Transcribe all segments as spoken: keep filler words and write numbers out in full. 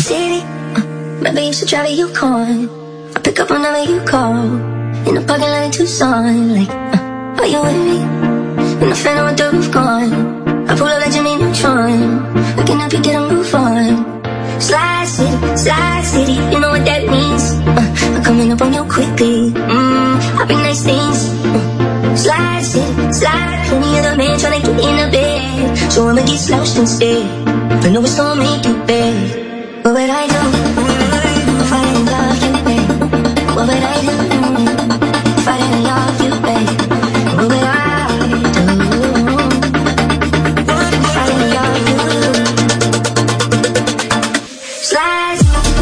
city, uh, maybe you should drive a Yukon. I pick up whenever you call. In the parking lot in Tucson, like, uh, are you with me? In the phantom with the roof gone. I pull up like Jimmy Neutron. I can help you get a move on. Slide City, Slide City, you know what that means. uh, I'm coming up on you quickly. Mmm, I bring nice things. uh, Slide City, Slide. Plenty of the man tryna get in the bed, so I'ma get slouched instead. I know it's gonna make you bad. What would I do if I didn't love you, babe? What would I do if I didn't love you, babe? What would I do if I didn't love you? Slide.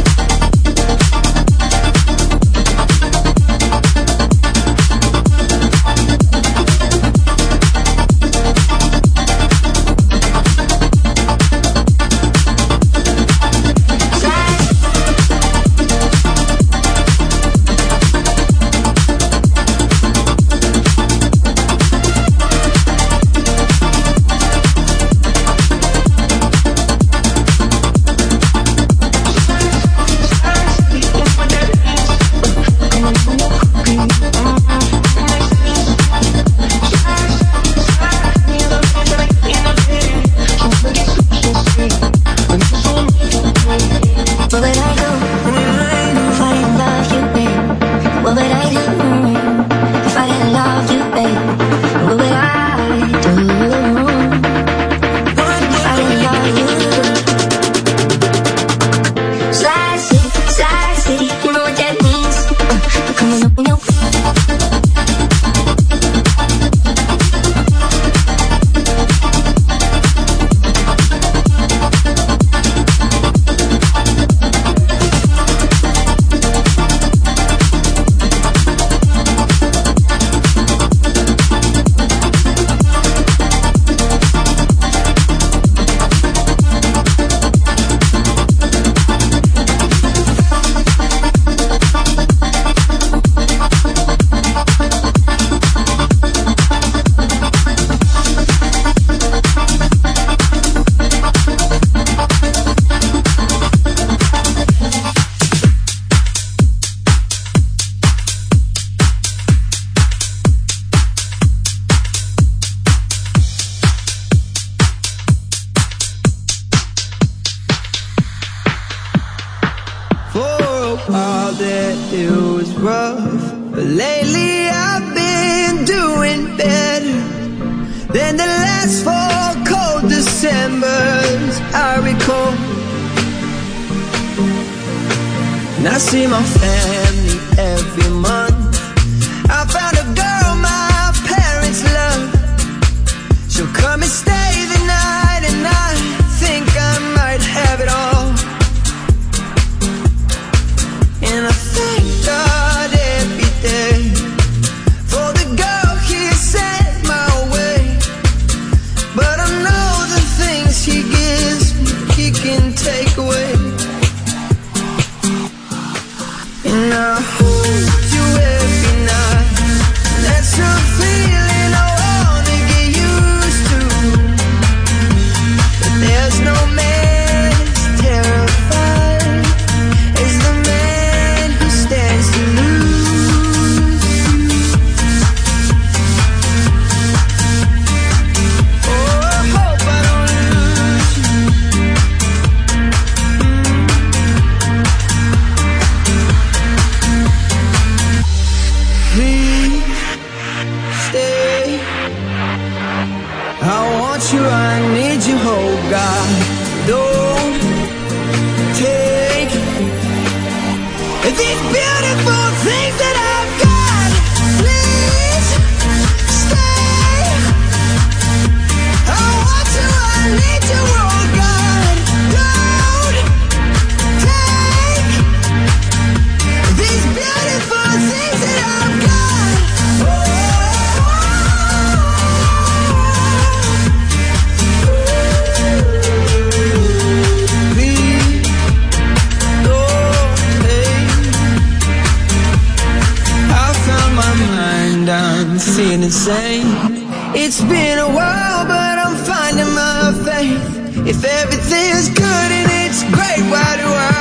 It's been a while, but I'm finding my faith. If everything's good and it's great, why do I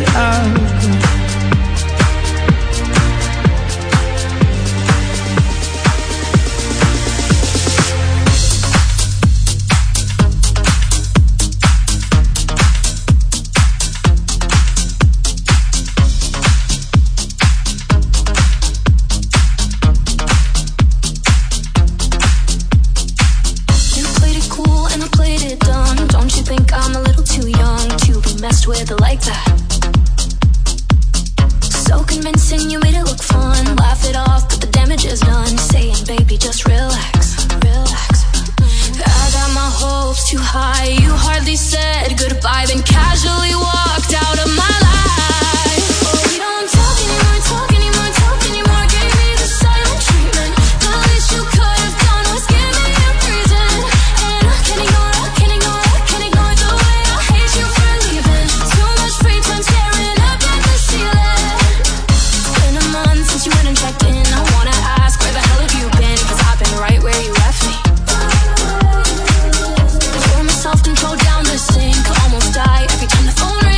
I'll go. With it like that, so convincing, you made it look fun. Laugh it off, but the damage is done. Saying, baby, just relax, relax. I got my hopes too high. You hardly said goodbye, then casually walked out of my life. Oh, we don't talk anymore, talk anymore, talk anymore. Gave me the silent treatment. The least you could have done was give me a reason. And I can't ignore, I can't ignore, I can't ignore the way I hate you for leaving. Free time staring up at the ceiling. It's been a month since you went and checked in. I wanna ask, where the hell have you been? Cause I've been right where you left me. Pour myself control down the sink. Almost die every time the phone rings.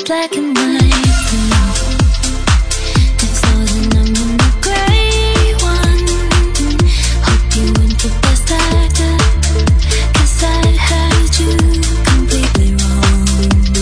black and white. It's all that I'm in the gray one. Hope you went for best actor, 'cause I had you completely wrong.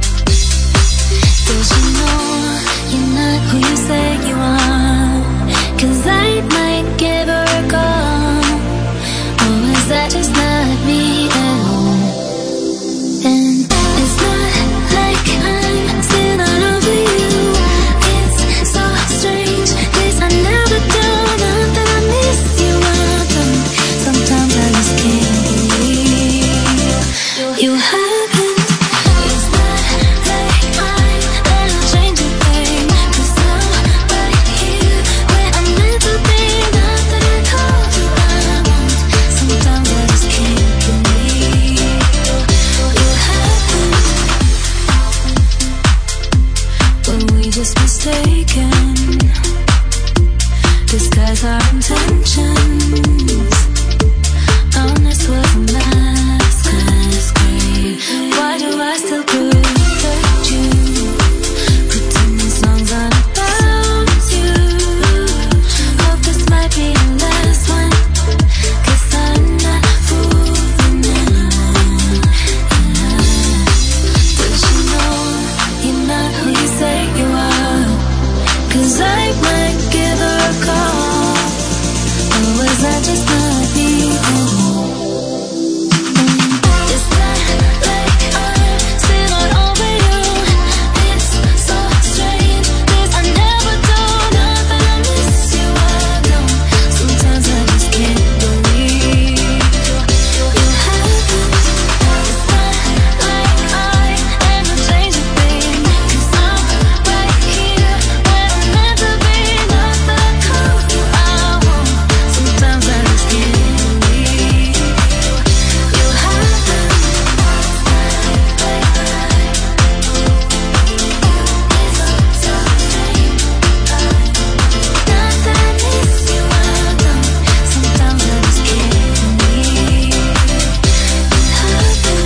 Does you know you're not who you say you are? 'Cause I might give her a call. Or is that just not me at all? And it's not like I'm still not over you. It's so strange, 'cause I never do. Not that I miss you, I don't. Sometimes I just can't believe you haven't. It's not like I'm gonna change a thing, 'cause I'm right here where I'm meant to be. Not that I told you I won't. Sometimes I just can't believe you haven't. Were we just mistaken? Disguise our intentions. Honest was a masquerade. Why do I still protect you? Pretending songs aren't about you. Hope this might be the last one, 'cause I'm not fooling anyone. Does you know you're not who you say you are? 'Cause I might give her a call. Or was that just not me? It's not like I'm still not over you. It's so strange, 'cause I never do. Not that I miss you, I don't. Sometimes I just can't believe you haven't. It's not like I ever change a thing, 'cause I'm right here where I'm meant to be. Not that I told you I won't. Sometimes I just can't believe you haven't. Not that I miss you, I don't. Sometimes I just can't believe you haven't.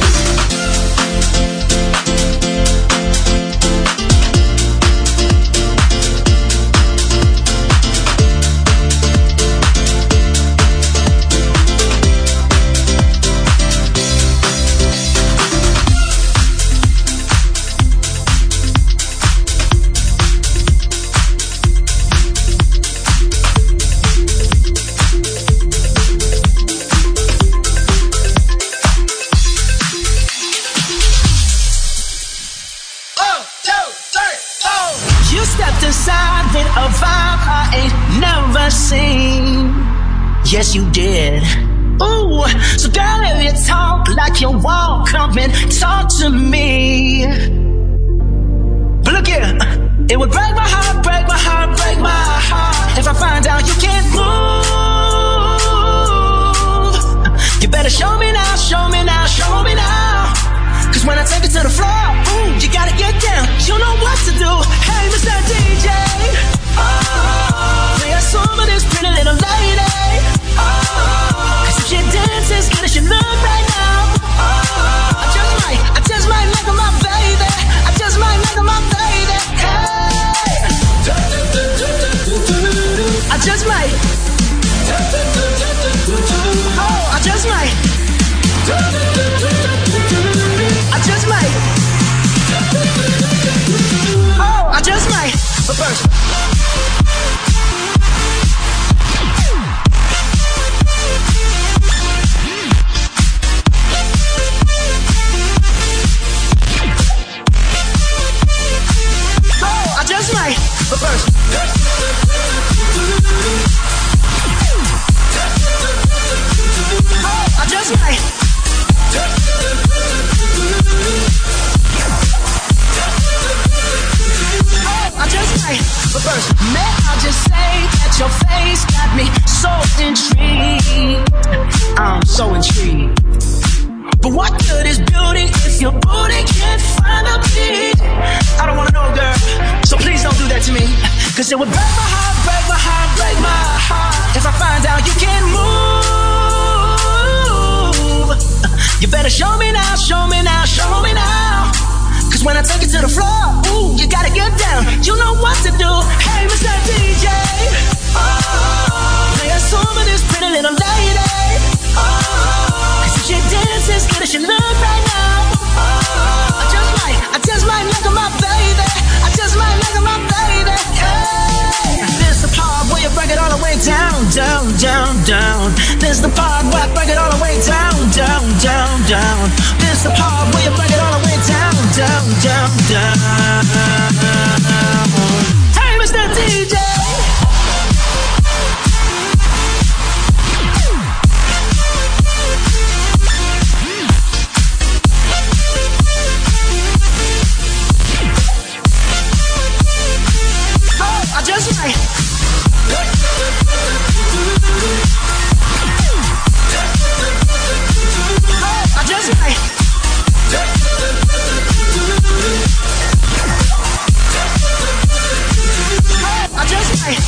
You stepped inside with a vibe I ain't never seen. Yes, you did. Ooh, so girl, if you talk like you won't, come and talk to me. But look here, it would break my heart, break my heart, break my heart if I find out you can't move. You better show me now, show me now, show me now. 'Cause when I take it to the floor, ooh, you gotta get down. You know what to do. Hey, Mister D J, oh, play a song for this pretty little lady. Oh, 'cause if she dances, good as she look right now. Oh, I just might, I just might like her, my baby. I just might like her, my baby. Hey, I just might. Oh, I just might. I just might. Oh, I just might. But first, oh, I just might. But first, oh, I just might. I just might, but first, may I just say that your face got me so intrigued. I'm so intrigued. But what good is beauty if your booty can't find a beat? I don't wanna know, girl, so please don't do that to me. 'Cause it would break my heart, break my heart, break my heart if I find out you can't move. You better show me now, show me now, show me now. 'Cause when I take it to the floor, you know what to do. Hey, Mister D J, oh, play a song with this pretty little lady. Oh, cause if she dances good as she look right now, oh, I just might, I just might look at my baby. I just might look at my baby. Hey, this the part where you break it all the way down, down, down, down. This the part where I break it all the way down, down, down, down. This the part where you break it all the way down, down, down, down. Hey, Mister D J. Oh, I just might. Oh, I just might. I just might.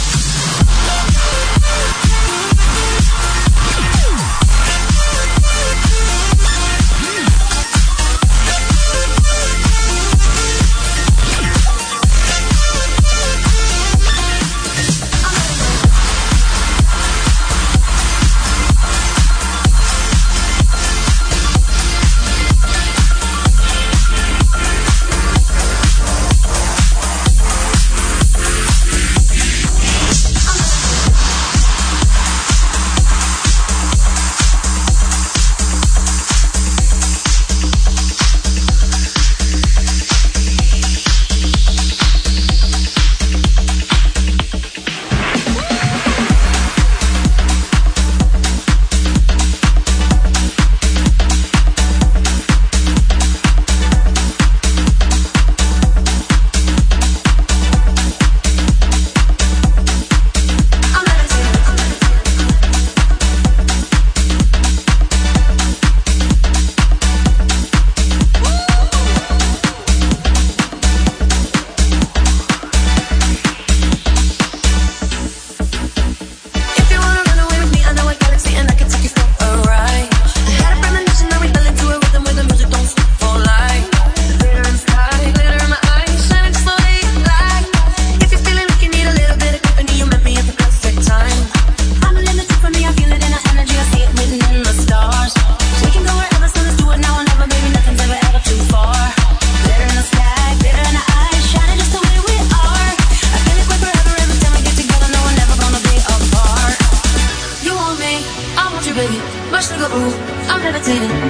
Baby, my sugar boo, I'm levitating.